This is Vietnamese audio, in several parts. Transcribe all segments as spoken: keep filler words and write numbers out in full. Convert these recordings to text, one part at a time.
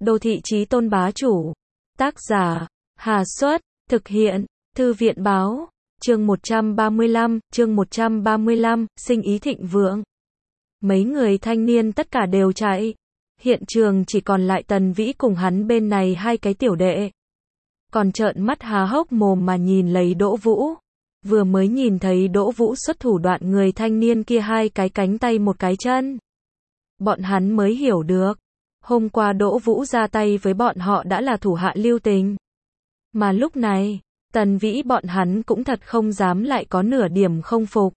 Đô thị chí tôn bá chủ. Tác giả, Hà Xuất, thực hiện, Thư viện báo, chương một trăm ba mươi lăm, chương một trăm ba mươi lăm, sinh ý thịnh vượng. Mấy người thanh niên tất cả đều chạy. Hiện trường chỉ còn lại Tần Vĩ cùng hắn bên này hai cái tiểu đệ. Còn trợn mắt há hốc mồm mà nhìn lấy Đỗ Vũ. Vừa mới nhìn thấy Đỗ Vũ xuất thủ đoạn người thanh niên kia hai cái cánh tay một cái chân. Bọn hắn mới hiểu được. Hôm qua Đỗ Vũ ra tay với bọn họ đã là thủ hạ lưu tình. Mà lúc này, Tần Vĩ bọn hắn cũng thật không dám lại có nửa điểm không phục.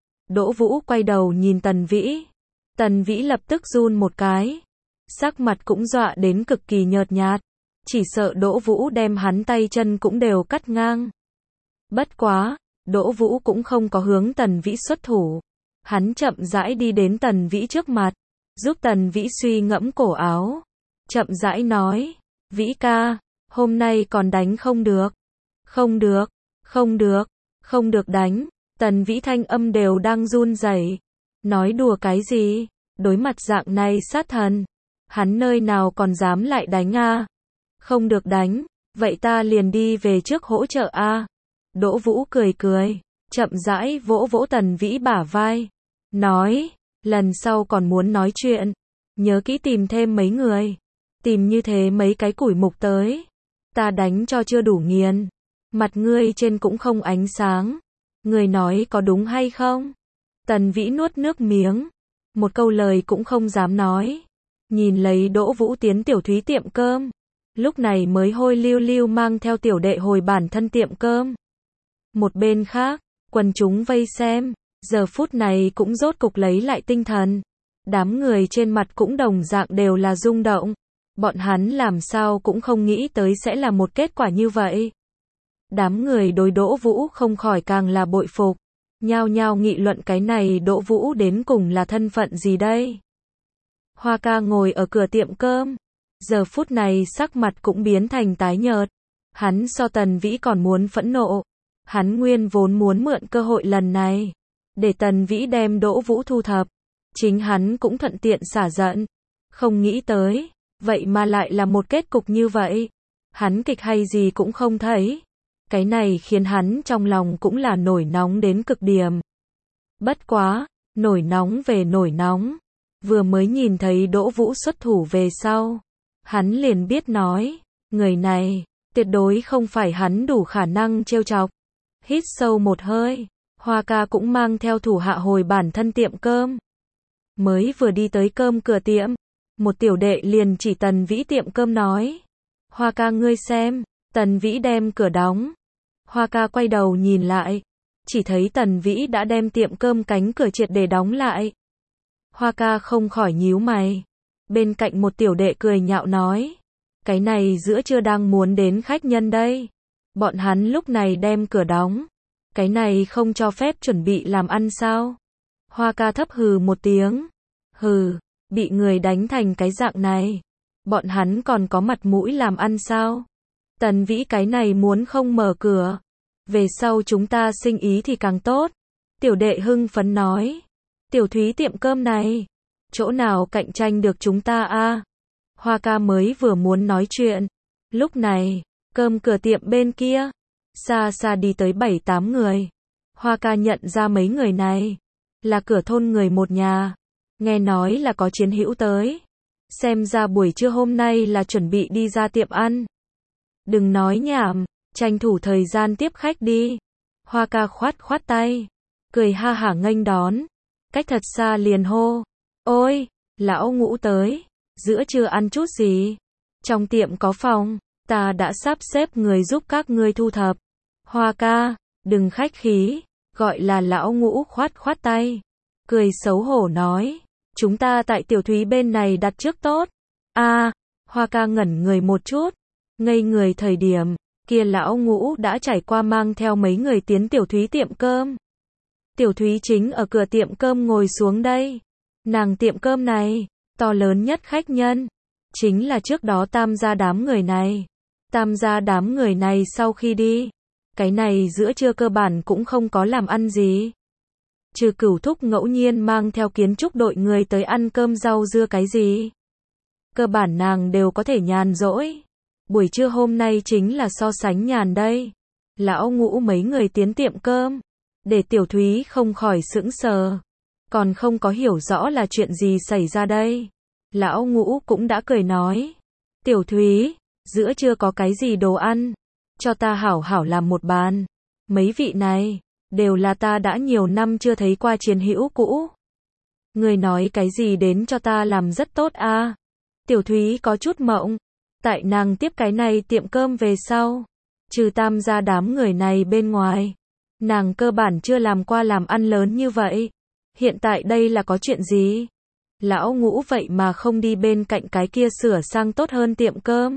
Đỗ Vũ quay đầu nhìn Tần Vĩ. Tần Vĩ lập tức run một cái. Sắc mặt cũng dọa đến cực kỳ nhợt nhạt. Chỉ sợ Đỗ Vũ đem hắn tay chân cũng đều cắt ngang. Bất quá, Đỗ Vũ cũng không có hướng Tần Vĩ xuất thủ. Hắn chậm rãi đi đến Tần Vĩ trước mặt, giúp Tần Vĩ suy ngẫm cổ áo. Chậm rãi nói, Vĩ ca, hôm nay còn đánh không được. Không được, không được, không được đánh. Tần Vĩ thanh âm đều đang run rẩy. Nói đùa cái gì, đối mặt dạng này sát thần. Hắn nơi nào còn dám lại đánh a? Không được đánh, vậy ta liền đi về trước hỗ trợ a. Đỗ Vũ cười cười, chậm rãi vỗ vỗ Tần Vĩ bả vai. Nói, lần sau còn muốn nói chuyện, nhớ kỹ tìm thêm mấy người. Tìm như thế mấy cái củi mục tới. Ta đánh cho chưa đủ nghiền. Mặt ngươi trên cũng không ánh sáng. Ngươi nói có đúng hay không? Tần Vĩ nuốt nước miếng. Một câu lời cũng không dám nói. Nhìn lấy Đỗ Vũ tiến tiểu thúy tiệm cơm. Lúc này mới hôi lưu lưu mang theo tiểu đệ hồi bản thân tiệm cơm. Một bên khác, quần chúng vây xem. Giờ phút này cũng rốt cục lấy lại tinh thần. Đám người trên mặt cũng đồng dạng đều là rung động. Bọn hắn làm sao cũng không nghĩ tới sẽ là một kết quả như vậy. Đám người đối Đỗ Vũ không khỏi càng là bội phục. Nhao nhao nghị luận cái này Đỗ Vũ đến cùng là thân phận gì đây? Hoa ca ngồi ở cửa tiệm cơm. Giờ phút này sắc mặt cũng biến thành tái nhợt. Hắn so Tần Vĩ còn muốn phẫn nộ. Hắn nguyên vốn muốn mượn cơ hội lần này. Để Tần Vĩ đem Đỗ Vũ thu thập. Chính hắn cũng thuận tiện xả giận. Không nghĩ tới. Vậy mà lại là một kết cục như vậy. Hắn kịch hay gì cũng không thấy. Cái này khiến hắn trong lòng cũng là nổi nóng đến cực điểm. Bất quá, nổi nóng về nổi nóng. Vừa mới nhìn thấy Đỗ Vũ xuất thủ về sau. Hắn liền biết nói, người này, tuyệt đối không phải hắn đủ khả năng trêu chọc. Hít sâu một hơi, Hoa ca cũng mang theo thủ hạ hồi bản thân tiệm cơm. Mới vừa đi tới cơm cửa tiệm, một tiểu đệ liền chỉ Tần Vĩ tiệm cơm nói. Hoa ca ngươi xem, Tần Vĩ đem cửa đóng. Hoa ca quay đầu nhìn lại, chỉ thấy Tần Vĩ đã đem tiệm cơm cánh cửa triệt để đóng lại. Hoa ca không khỏi nhíu mày. Bên cạnh một tiểu đệ cười nhạo nói. Cái này giữa trưa đang muốn đến khách nhân đây. Bọn hắn lúc này đem cửa đóng. Cái này không cho phép chuẩn bị làm ăn sao? Hoa ca thấp hừ một tiếng. Hừ, bị người đánh thành cái dạng này. Bọn hắn còn có mặt mũi làm ăn sao? Tần Vĩ cái này muốn không mở cửa. Về sau chúng ta sinh ý thì càng tốt. Tiểu đệ hưng phấn nói. Tiểu thúy tiệm cơm này. Chỗ nào cạnh tranh được chúng ta a? Hoa ca mới vừa muốn nói chuyện. Lúc này, cơm cửa tiệm bên kia. Xa xa đi tới bảy tám người. Hoa ca nhận ra mấy người này. Là cửa thôn người một nhà. Nghe nói là có chiến hữu tới. Xem ra buổi trưa hôm nay là chuẩn bị đi ra tiệm ăn. Đừng nói nhảm, tranh thủ thời gian tiếp khách đi. Hoa ca khoát khoát tay. Cười ha hả nghênh đón. Cách thật xa liền hô. Ôi, lão Ngũ tới. Giữa trưa ăn chút gì? Trong tiệm có phòng. Ta đã sắp xếp người giúp các ngươi thu thập. Hoa ca, đừng khách khí. Gọi là lão Ngũ khoát khoát tay. Cười xấu hổ nói. Chúng ta tại tiểu thúy bên này đặt trước tốt. a à, Hoa ca ngẩn người một chút. Ngây người thời điểm. Kia lão Ngũ đã trải qua mang theo mấy người tiến tiểu thúy tiệm cơm. Tiểu thúy chính ở cửa tiệm cơm ngồi xuống đây. Nàng tiệm cơm này, to lớn nhất khách nhân. Chính là trước đó tam gia đám người này. Tam gia đám người này sau khi đi. Cái này giữa trưa cơ bản cũng không có làm ăn gì. Trừ Cửu thúc ngẫu nhiên mang theo kiến trúc đội người tới ăn cơm rau dưa cái gì. cơ bản nàng đều có thể nhàn rỗi. Buổi trưa hôm nay chính là so sánh nhàn đây. Lão Ngũ mấy người tiến tiệm cơm, để Tiểu Thúy không khỏi sững sờ, còn không có hiểu rõ là chuyện gì xảy ra đây. Lão Ngũ cũng đã cười nói, Tiểu Thúy, giữa trưa có cái gì đồ ăn, cho ta hảo hảo làm một bàn. Mấy vị này, đều là ta đã nhiều năm chưa thấy qua chiến hữu cũ. Người nói cái gì đến cho ta làm rất tốt a. Tiểu Thúy có chút mộng, tại nàng tiếp cái này tiệm cơm về sau, trừ Tam gia đám người này bên ngoài, nàng cơ bản chưa làm qua làm ăn lớn như vậy. Hiện tại đây là có chuyện gì? Lão Ngũ vậy mà không đi bên cạnh cái kia sửa sang tốt hơn tiệm cơm,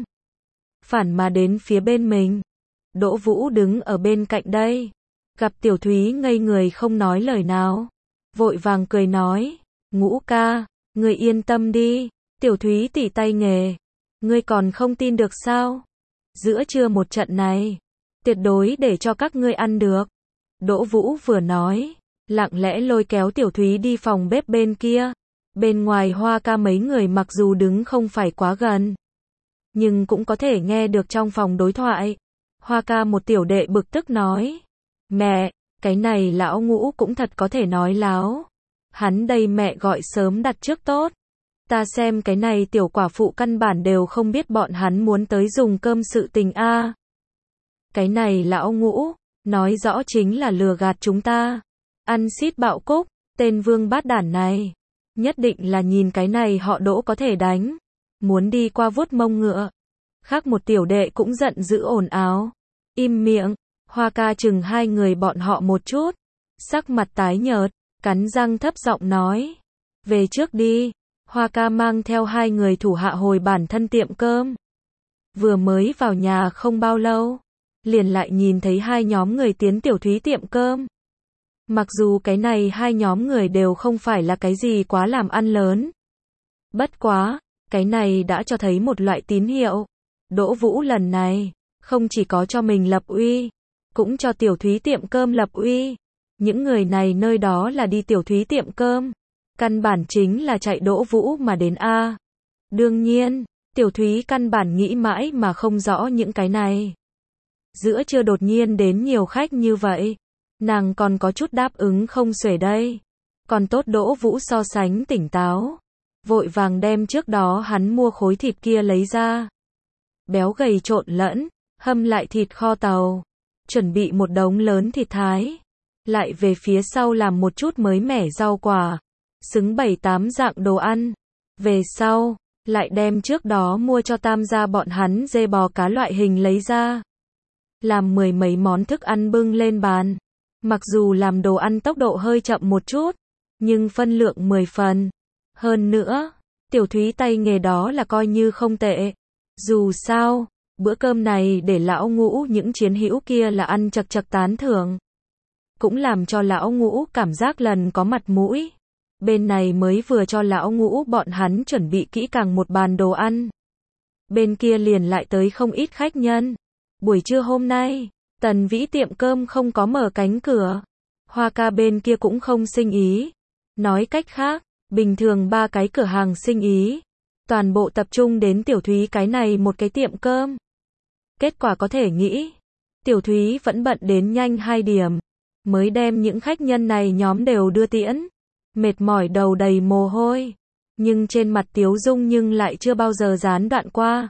phản mà đến phía bên mình. Đỗ Vũ đứng ở bên cạnh đây, gặp Tiểu Thúy ngây người không nói lời nào, vội vàng cười nói, Ngũ ca, ngươi yên tâm đi, Tiểu Thúy tỉ tay nghề, ngươi còn không tin được sao? Giữa trưa một trận này, tuyệt đối để cho các ngươi ăn được. Đỗ Vũ vừa nói, lặng lẽ lôi kéo Tiểu Thúy đi phòng bếp bên kia. Bên ngoài Hoa ca mấy người mặc dù đứng không phải quá gần, nhưng cũng có thể nghe được trong phòng đối thoại. Hoa ca một tiểu đệ bực tức nói, mẹ, cái này lão Ngũ cũng thật có thể nói láo. Hắn đây mẹ gọi sớm đặt trước tốt. Ta xem cái này tiểu quả phụ căn bản đều không biết bọn hắn muốn tới dùng cơm sự tình a. Cái này lão Ngũ, nói rõ chính là lừa gạt chúng ta. Ăn xít bạo cúc, tên vương bát đản này. Nhất định là nhìn cái này họ Đỗ có thể đánh. Muốn đi qua vuốt mông ngựa. Khác một tiểu đệ cũng giận dữ ồn ào. Im miệng, Hoa ca chừng hai người bọn họ một chút. Sắc mặt tái nhợt, cắn răng thấp giọng nói. Về trước đi. Hoa ca mang theo hai người thủ hạ hồi bản thân tiệm cơm. Vừa mới vào nhà không bao lâu, liền lại nhìn thấy hai nhóm người tiến Tiểu Thúy tiệm cơm. Mặc dù cái này hai nhóm người đều không phải là cái gì quá làm ăn lớn. Bất quá, cái này đã cho thấy một loại tín hiệu. Đỗ Vũ lần này, không chỉ có cho mình lập uy, cũng cho Tiểu Thúy tiệm cơm lập uy. Những người này nơi đó là đi Tiểu Thúy tiệm cơm. Căn bản chính là chạy Đỗ Vũ mà đến A. Đương nhiên, Tiểu Thúy căn bản nghĩ mãi mà không rõ những cái này. Giữa trưa đột nhiên đến nhiều khách như vậy, nàng còn có chút đáp ứng không xuể đây. Còn tốt Đỗ Vũ so sánh tỉnh táo, vội vàng đem trước đó hắn mua khối thịt kia lấy ra. Béo gầy trộn lẫn, hâm lại thịt kho tàu, chuẩn bị một đống lớn thịt thái. Lại về phía sau làm một chút mới mẻ rau quả, xứng bảy tám dạng đồ ăn. Về sau, lại đem trước đó mua cho Tam gia bọn hắn dê bò cá loại hình lấy ra. Làm mười mấy món thức ăn bưng lên bàn. Mặc dù làm đồ ăn tốc độ hơi chậm một chút, nhưng phân lượng mười phần. Hơn nữa, Tiểu Thúy tay nghề đó là coi như không tệ. Dù sao, bữa cơm này để lão Ngũ những chiến hữu kia là ăn chật chật tán thưởng. Cũng làm cho lão Ngũ cảm giác lần có mặt mũi. Bên này mới vừa cho lão Ngũ bọn hắn chuẩn bị kỹ càng một bàn đồ ăn. Bên kia liền lại tới không ít khách nhân. Buổi trưa hôm nay, Tần Vĩ tiệm cơm không có mở cánh cửa. Hoa ca bên kia cũng không sinh ý. Nói cách khác, bình thường ba cái cửa hàng sinh ý, toàn bộ tập trung đến Tiểu Thúy cái này một cái tiệm cơm. Kết quả có thể nghĩ, Tiểu Thúy vẫn bận đến nhanh hai điểm, mới đem những khách nhân này nhóm đều đưa tiễn. Mệt mỏi đầu đầy mồ hôi, nhưng trên mặt tiếu dung nhưng lại chưa bao giờ gián đoạn qua.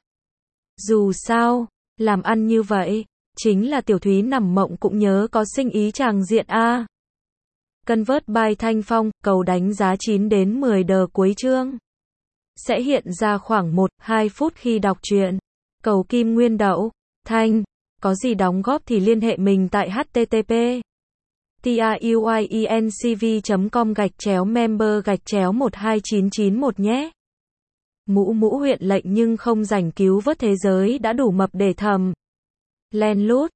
Dù sao, làm ăn như vậy, chính là Tiểu Thúy nằm mộng cũng nhớ có sinh ý tràng diện a. Convert by Thanh Phong, cầu đánh giá chín đến mười đờ cuối chương. Sẽ hiện ra khoảng một đến hai phút khi đọc truyện. Cầu Kim Nguyên Đậu, Thanh, có gì đóng góp thì liên hệ mình tại h t t p truyencv chấm com gạch chéo member gạch chéo một hai chín chín một nhé. Mũ mũ huyện lệnh nhưng không rảnh cứu vớt thế giới đã đủ mập để thầm. Len lút,